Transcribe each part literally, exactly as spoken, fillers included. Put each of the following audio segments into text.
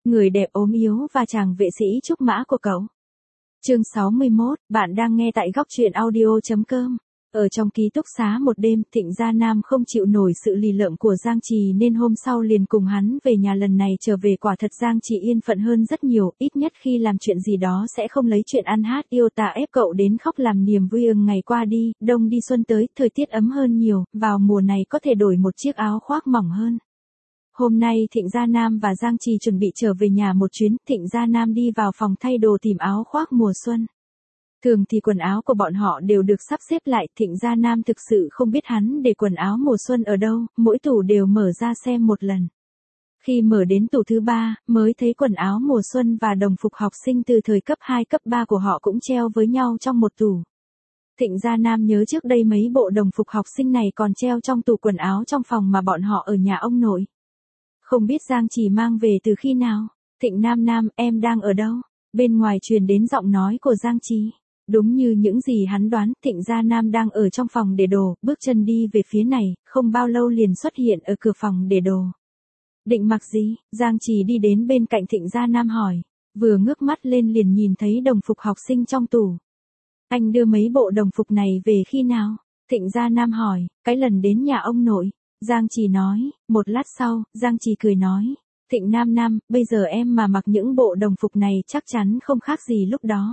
người đẹp ốm yếu và chàng vệ sĩ trúc mã của cậu. Chương sáu mươi mốt, bạn đang nghe tại góc truyện audio chấm com. Ở trong ký túc xá một đêm, Thịnh Gia Nam không chịu nổi sự lì lợm của Giang Trì nên hôm sau liền cùng hắn về nhà. Lần này trở về quả thật Giang Trì yên phận hơn rất nhiều, ít nhất khi làm chuyện gì đó sẽ không lấy chuyện ăn hát yêu tà ép cậu đến khóc làm niềm vui. Ưng ngày qua đi, đông đi xuân tới, thời tiết ấm hơn nhiều, vào mùa này có thể đổi một chiếc áo khoác mỏng hơn. Hôm nay Thịnh Gia Nam và Giang Trì chuẩn bị trở về nhà một chuyến. Thịnh Gia Nam đi vào phòng thay đồ tìm áo khoác mùa xuân. Thường thì quần áo của bọn họ đều được sắp xếp lại, Thịnh Gia Nam thực sự không biết hắn để quần áo mùa xuân ở đâu, mỗi tủ đều mở ra xem một lần. Khi mở đến tủ thứ ba, mới thấy quần áo mùa xuân và đồng phục học sinh từ thời cấp hai cấp ba của họ cũng treo với nhau trong một tủ. Thịnh Gia Nam nhớ trước đây mấy bộ đồng phục học sinh này còn treo trong tủ quần áo trong phòng mà bọn họ ở nhà ông nội. Không biết Giang Trì mang về từ khi nào. Thịnh Nam Nam, em đang ở đâu? Bên ngoài truyền đến giọng nói của Giang Trì. Đúng như những gì hắn đoán, Thịnh Gia Nam đang ở trong phòng để đồ, bước chân đi về phía này, không bao lâu liền xuất hiện ở cửa phòng để đồ. Định mặc gì? Giang Trì đi đến bên cạnh Thịnh Gia Nam hỏi, vừa ngước mắt lên liền nhìn thấy đồng phục học sinh trong tủ. Anh đưa mấy bộ đồng phục này về khi nào? Thịnh Gia Nam hỏi, cái lần đến nhà ông nội. Giang Trì nói, một lát sau, Giang Trì cười nói, Thịnh Nam Nam, bây giờ em mà mặc những bộ đồng phục này chắc chắn không khác gì lúc đó.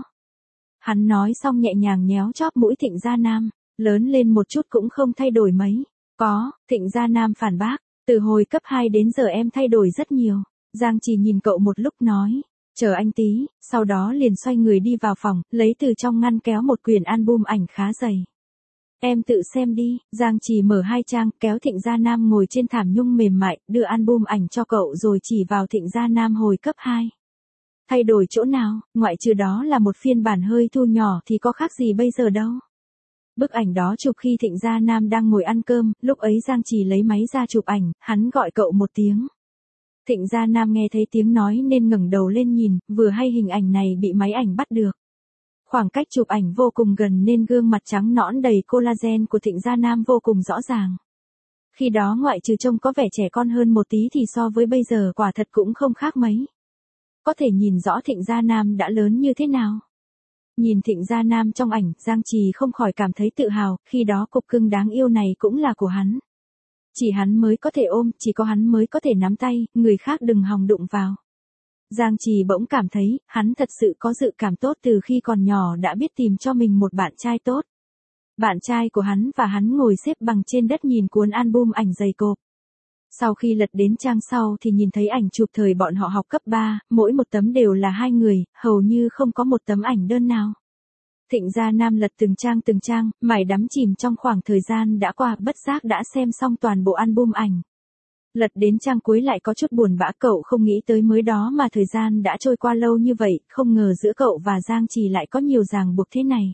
Hắn nói xong nhẹ nhàng nhéo chóp mũi Thịnh Gia Nam, lớn lên một chút cũng không thay đổi mấy. Có, Thịnh Gia Nam phản bác, từ hồi cấp hai đến giờ em thay đổi rất nhiều. Giang Trì nhìn cậu một lúc nói, chờ anh tí, sau đó liền xoay người đi vào phòng, lấy từ trong ngăn kéo một quyển album ảnh khá dày. Em tự xem đi. Giang Trì mở hai trang, kéo Thịnh Gia Nam ngồi trên thảm nhung mềm mại, đưa album ảnh cho cậu rồi chỉ vào Thịnh Gia Nam hồi cấp hai. Thay đổi chỗ nào, ngoại trừ đó là một phiên bản hơi thu nhỏ thì có khác gì bây giờ đâu. Bức ảnh đó chụp khi Thịnh Gia Nam đang ngồi ăn cơm, lúc ấy Giang Trì lấy máy ra chụp ảnh, hắn gọi cậu một tiếng. Thịnh Gia Nam nghe thấy tiếng nói nên ngẩng đầu lên nhìn, vừa hay hình ảnh này bị máy ảnh bắt được. Khoảng cách chụp ảnh vô cùng gần nên gương mặt trắng nõn đầy collagen của Thịnh Gia Nam vô cùng rõ ràng. Khi đó ngoại trừ trông có vẻ trẻ con hơn một tí thì so với bây giờ quả thật cũng không khác mấy. Có thể nhìn rõ Thịnh Gia Nam đã lớn như thế nào. Nhìn Thịnh Gia Nam trong ảnh, Giang Trì không khỏi cảm thấy tự hào, khi đó cục cưng đáng yêu này cũng là của hắn. Chỉ hắn mới có thể ôm, chỉ có hắn mới có thể nắm tay, người khác đừng hòng đụng vào. Giang Trì bỗng cảm thấy, hắn thật sự có dự cảm tốt từ khi còn nhỏ đã biết tìm cho mình một bạn trai tốt. Bạn trai của hắn và hắn ngồi xếp bằng trên đất nhìn cuốn album ảnh dày cộp. Sau khi lật đến trang sau thì nhìn thấy ảnh chụp thời bọn họ học cấp ba, mỗi một tấm đều là hai người, hầu như không có một tấm ảnh đơn nào. Thịnh Gia Nam lật từng trang từng trang, mải đắm chìm trong khoảng thời gian đã qua, bất giác đã xem xong toàn bộ album ảnh. Lật đến trang cuối lại có chút buồn bã, cậu không nghĩ tới mới đó mà thời gian đã trôi qua lâu như vậy, không ngờ giữa cậu và Giang Trì lại có nhiều ràng buộc thế này.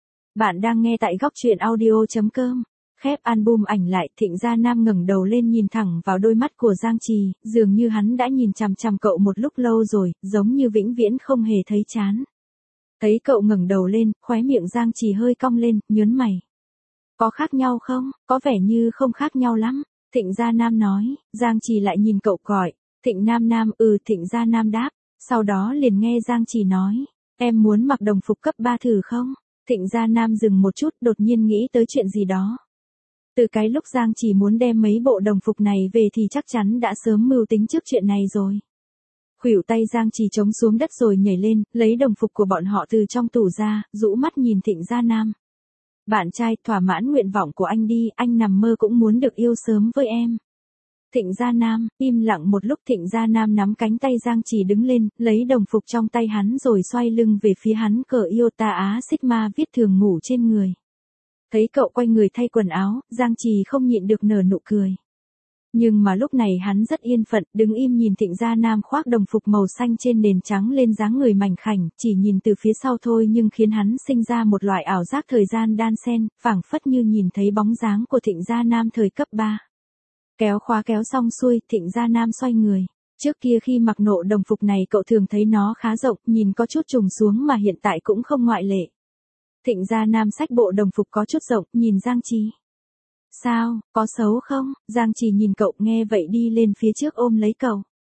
Bạn đang nghe tại góc truyện audio chấm com. Khép album ảnh lại, Thịnh Gia Nam ngẩng đầu lên nhìn thẳng vào đôi mắt của Giang Trì, dường như hắn đã nhìn chằm chằm cậu một lúc lâu rồi, giống như vĩnh viễn không hề thấy chán. Thấy cậu ngẩng đầu lên, khóe miệng Giang Trì hơi cong lên, nhớn mày. Có khác nhau không? Có vẻ như không khác nhau lắm. Thịnh Gia Nam nói. Giang Trì lại nhìn cậu gọi. Thịnh Nam Nam, ừ. Thịnh Gia Nam đáp. Sau đó liền nghe Giang Trì nói, em muốn mặc đồng phục cấp ba thử không? Thịnh Gia Nam dừng một chút, đột nhiên nghĩ tới chuyện gì đó. Từ cái lúc Giang Trì muốn đem mấy bộ đồng phục này về thì chắc chắn đã sớm mưu tính trước chuyện này rồi. Khuỷu tay Giang Trì chống xuống đất rồi nhảy lên, lấy đồng phục của bọn họ từ trong tủ ra, rũ mắt nhìn Thịnh Gia Nam. Bạn trai, thỏa mãn nguyện vọng của anh đi, anh nằm mơ cũng muốn được yêu sớm với em. Thịnh Gia Nam, im lặng một lúc. Thịnh Gia Nam nắm cánh tay Giang Trì đứng lên, lấy đồng phục trong tay hắn rồi xoay lưng về phía hắn, cờ Iota Á Sigma viết thường ngủ trên người. Thấy cậu quay người thay quần áo, Giang Trì không nhịn được nở nụ cười. Nhưng mà lúc này hắn rất yên phận, đứng im nhìn Thịnh Gia Nam khoác đồng phục màu xanh trên nền trắng lên dáng người mảnh khảnh, chỉ nhìn từ phía sau thôi nhưng khiến hắn sinh ra một loại ảo giác thời gian đan xen, phảng phất như nhìn thấy bóng dáng của Thịnh Gia Nam thời cấp ba. Kéo khóa kéo xong xuôi, Thịnh Gia Nam xoay người. Trước kia khi mặc nộ đồng phục này cậu thường thấy nó khá rộng, nhìn có chút trùng xuống mà hiện tại cũng không ngoại lệ. Thịnh Gia Nam xách bộ đồng phục có chút rộng, nhìn Giang Trì. Sao, có xấu không? Giang Trì nhìn cậu, nghe vậy đi lên phía trước ôm lấy cậu.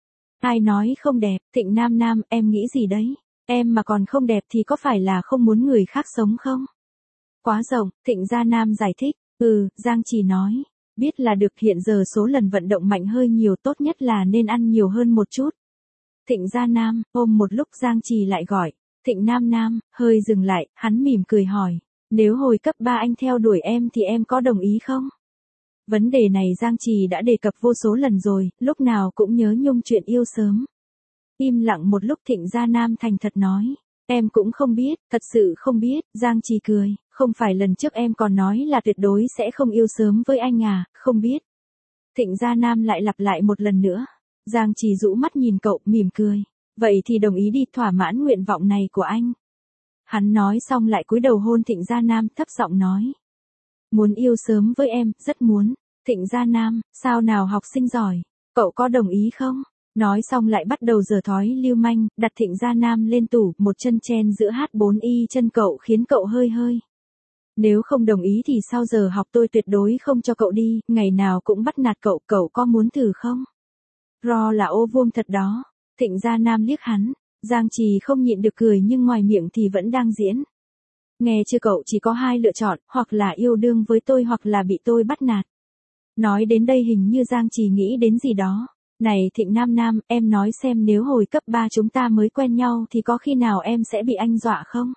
Ai nói không đẹp, Thịnh Nam Nam, em nghĩ gì đấy? Em mà còn không đẹp thì có phải là không muốn người khác sống không? Quá rộng, Thịnh Gia Nam giải thích. Ừ, Giang Trì nói. Biết là được, hiện giờ số lần vận động mạnh hơi nhiều, tốt nhất là nên ăn nhiều hơn một chút. Thịnh Gia Nam, ôm một lúc Giang Trì lại gọi. Thịnh Nam Nam, hơi dừng lại, hắn mỉm cười hỏi. Nếu hồi cấp ba anh theo đuổi em thì em có đồng ý không? Vấn đề này Giang Trì đã đề cập vô số lần rồi, lúc nào cũng nhớ nhung chuyện yêu sớm. Im lặng một lúc Thịnh Gia Nam thành thật nói. Em cũng không biết, thật sự không biết, Giang Trì cười. Không phải lần trước em còn nói là tuyệt đối sẽ không yêu sớm với anh à, không biết. Thịnh Gia Nam lại lặp lại một lần nữa. Giang Trì rũ mắt nhìn cậu, mỉm cười. Vậy thì đồng ý đi, thỏa mãn nguyện vọng này của anh. Hắn nói xong lại cúi đầu hôn Thịnh Gia Nam, thấp giọng nói. Muốn yêu sớm với em, rất muốn. Thịnh Gia Nam, sao nào học sinh giỏi, cậu có đồng ý không? Nói xong lại bắt đầu giở thói lưu manh, đặt Thịnh Gia Nam lên tủ, một chân chen giữa hát bốn y chân cậu khiến cậu hơi hơi. Nếu không đồng ý thì sau giờ học tôi tuyệt đối không cho cậu đi, ngày nào cũng bắt nạt cậu, cậu có muốn thử không? Ro là ô vuông thật đó. Thịnh Gia Nam liếc hắn, Giang Trì không nhịn được cười nhưng ngoài miệng thì vẫn đang diễn. Nghe chưa, cậu chỉ có hai lựa chọn, hoặc là yêu đương với tôi hoặc là bị tôi bắt nạt. Nói đến đây hình như Giang Trì nghĩ đến gì đó. Này Thịnh Nam Nam, em nói xem nếu hồi cấp ba chúng ta mới quen nhau thì có khi nào em sẽ bị anh dọa không?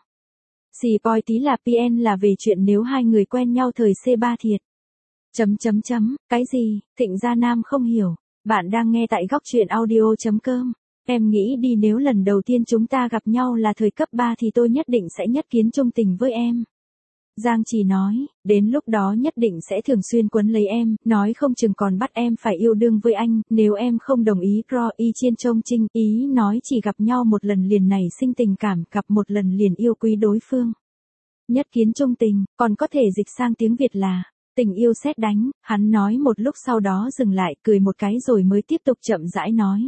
Xì poi tí là pê en là về chuyện nếu hai người quen nhau thời xê ba thiệt. Chấm chấm chấm, cái gì? Thịnh Gia Nam không hiểu. Bạn đang nghe tại góc truyện audio chấm com. Em nghĩ đi, nếu lần đầu tiên chúng ta gặp nhau là thời cấp ba thì tôi nhất định sẽ nhất kiến chung tình với em. Giang Trì nói, đến lúc đó nhất định sẽ thường xuyên quấn lấy em, nói không chừng còn bắt em phải yêu đương với anh, nếu em không đồng ý. Pro y chiên trông trinh, ý nói chỉ gặp nhau một lần liền nảy sinh tình cảm, gặp một lần liền yêu quý đối phương. Nhất kiến chung tình, còn có thể dịch sang tiếng Việt là tình yêu sét đánh. Hắn nói một lúc sau đó dừng lại, cười một cái rồi mới tiếp tục chậm rãi nói.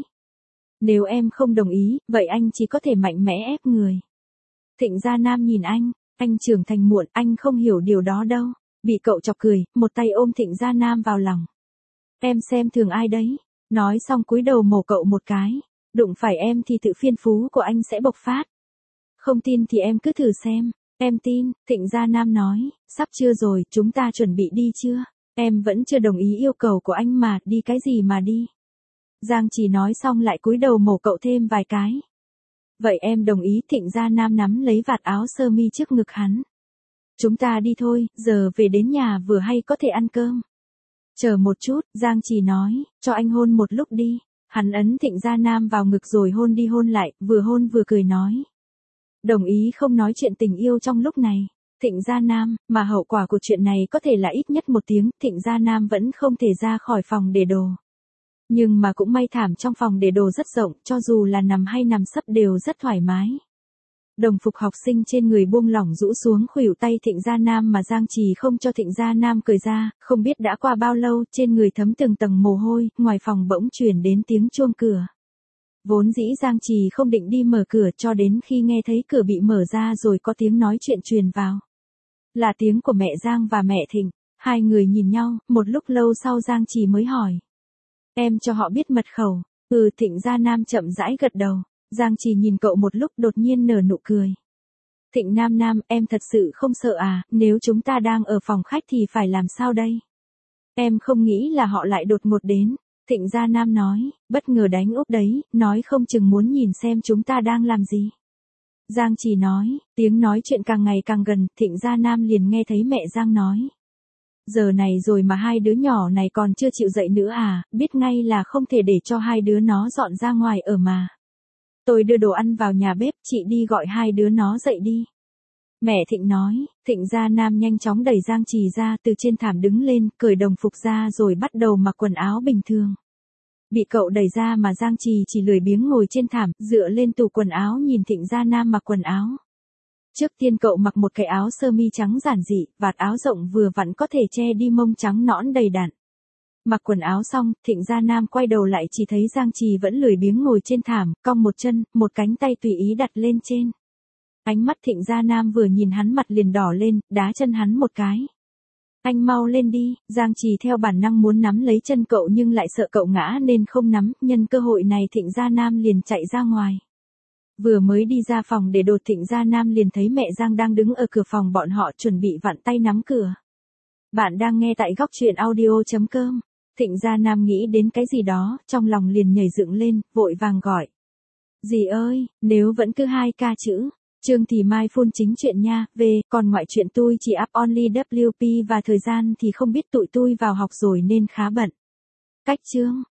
Nếu em không đồng ý, vậy anh chỉ có thể mạnh mẽ ép người. Thịnh Gia Nam nhìn anh. Anh trưởng thành muộn, anh không hiểu điều đó đâu. Bị cậu chọc cười, một tay ôm Thịnh Gia Nam vào lòng. Em xem thường ai đấy. Nói xong cúi đầu mổ cậu một cái. Đụng phải em thì tự phiên phú của anh sẽ bộc phát. Không tin thì em cứ thử xem. Em tin, Thịnh Gia Nam nói. Sắp chưa rồi, chúng ta chuẩn bị đi chưa? Em vẫn chưa đồng ý yêu cầu của anh mà, đi cái gì mà đi. Giang Trì nói xong lại cúi đầu mổ cậu thêm vài cái. Vậy em đồng ý. Thịnh Gia Nam nắm lấy vạt áo sơ mi trước ngực hắn. Chúng ta đi thôi, giờ về đến nhà vừa hay có thể ăn cơm. Chờ một chút, Giang Trì nói, cho anh hôn một lúc đi. Hắn ấn Thịnh Gia Nam vào ngực rồi hôn đi hôn lại, vừa hôn vừa cười nói. Đồng ý không nói chuyện tình yêu trong lúc này. Thịnh Gia Nam, mà hậu quả của chuyện này có thể là ít nhất một tiếng, Thịnh Gia Nam vẫn không thể ra khỏi phòng để đồ. Nhưng mà cũng may thảm trong phòng để đồ rất rộng, cho dù là nằm hay nằm sấp đều rất thoải mái. Đồng phục học sinh trên người buông lỏng rũ xuống khuỷu tay Thịnh Gia Nam mà Giang Trì không cho Thịnh Gia Nam cởi ra, không biết đã qua bao lâu, trên người thấm từng tầng mồ hôi, ngoài phòng bỗng truyền đến tiếng chuông cửa. Vốn dĩ Giang Trì không định đi mở cửa cho đến khi nghe thấy cửa bị mở ra rồi có tiếng nói chuyện truyền vào. Là tiếng của mẹ Giang và mẹ Thịnh. Hai người nhìn nhau, một lúc lâu sau Giang Trì mới hỏi. Em cho họ biết mật khẩu. Ừ, Thịnh Gia Nam chậm rãi gật đầu. Giang Trì nhìn cậu một lúc đột nhiên nở nụ cười. Thịnh Nam Nam, em thật sự không sợ à, nếu chúng ta đang ở phòng khách thì phải làm sao đây? Em không nghĩ là họ lại đột ngột đến. Thịnh Gia Nam nói, bất ngờ đánh úp đấy, nói không chừng muốn nhìn xem chúng ta đang làm gì. Giang Trì nói, tiếng nói chuyện càng ngày càng gần, Thịnh Gia Nam liền nghe thấy mẹ Giang nói. Giờ này rồi mà hai đứa nhỏ này còn chưa chịu dậy nữa à, biết ngay là không thể để cho hai đứa nó dọn ra ngoài ở mà. Tôi đưa đồ ăn vào nhà bếp, chị đi gọi hai đứa nó dậy đi. Mẹ Thịnh nói. Thịnh Gia Nam nhanh chóng đẩy Giang Trì ra, từ trên thảm đứng lên, cởi đồng phục ra rồi bắt đầu mặc quần áo bình thường. Bị cậu đẩy ra mà Giang Trì chỉ lười biếng ngồi trên thảm, dựa lên tủ quần áo nhìn Thịnh Gia Nam mặc quần áo. Trước tiên cậu mặc một cái áo sơ mi trắng giản dị, vạt áo rộng vừa vặn có thể che đi mông trắng nõn đầy đặn. Mặc quần áo xong, Thịnh Gia Nam quay đầu lại chỉ thấy Giang Trì vẫn lười biếng ngồi trên thảm, cong một chân, một cánh tay tùy ý đặt lên trên. Ánh mắt Thịnh Gia Nam vừa nhìn hắn mặt liền đỏ lên, đá chân hắn một cái. Anh mau lên đi, Giang Trì theo bản năng muốn nắm lấy chân cậu nhưng lại sợ cậu ngã nên không nắm, nhân cơ hội này Thịnh Gia Nam liền chạy ra ngoài. Vừa mới đi ra phòng để đột Thịnh Gia Nam liền thấy mẹ Giang đang đứng ở cửa phòng bọn họ chuẩn bị vặn tay nắm cửa. Bạn đang nghe tại góc truyện audio chấm com. Thịnh Gia Nam nghĩ đến cái gì đó, trong lòng liền nhảy dựng lên, vội vàng gọi. Dì ơi, nếu vẫn cứ hai ca chữ. Trương Thị Mai phun chính chuyện nha, về, còn ngoại chuyện tôi chỉ up only vê kép và thời gian thì không biết tụi tôi vào học rồi nên khá bận. Cách chương.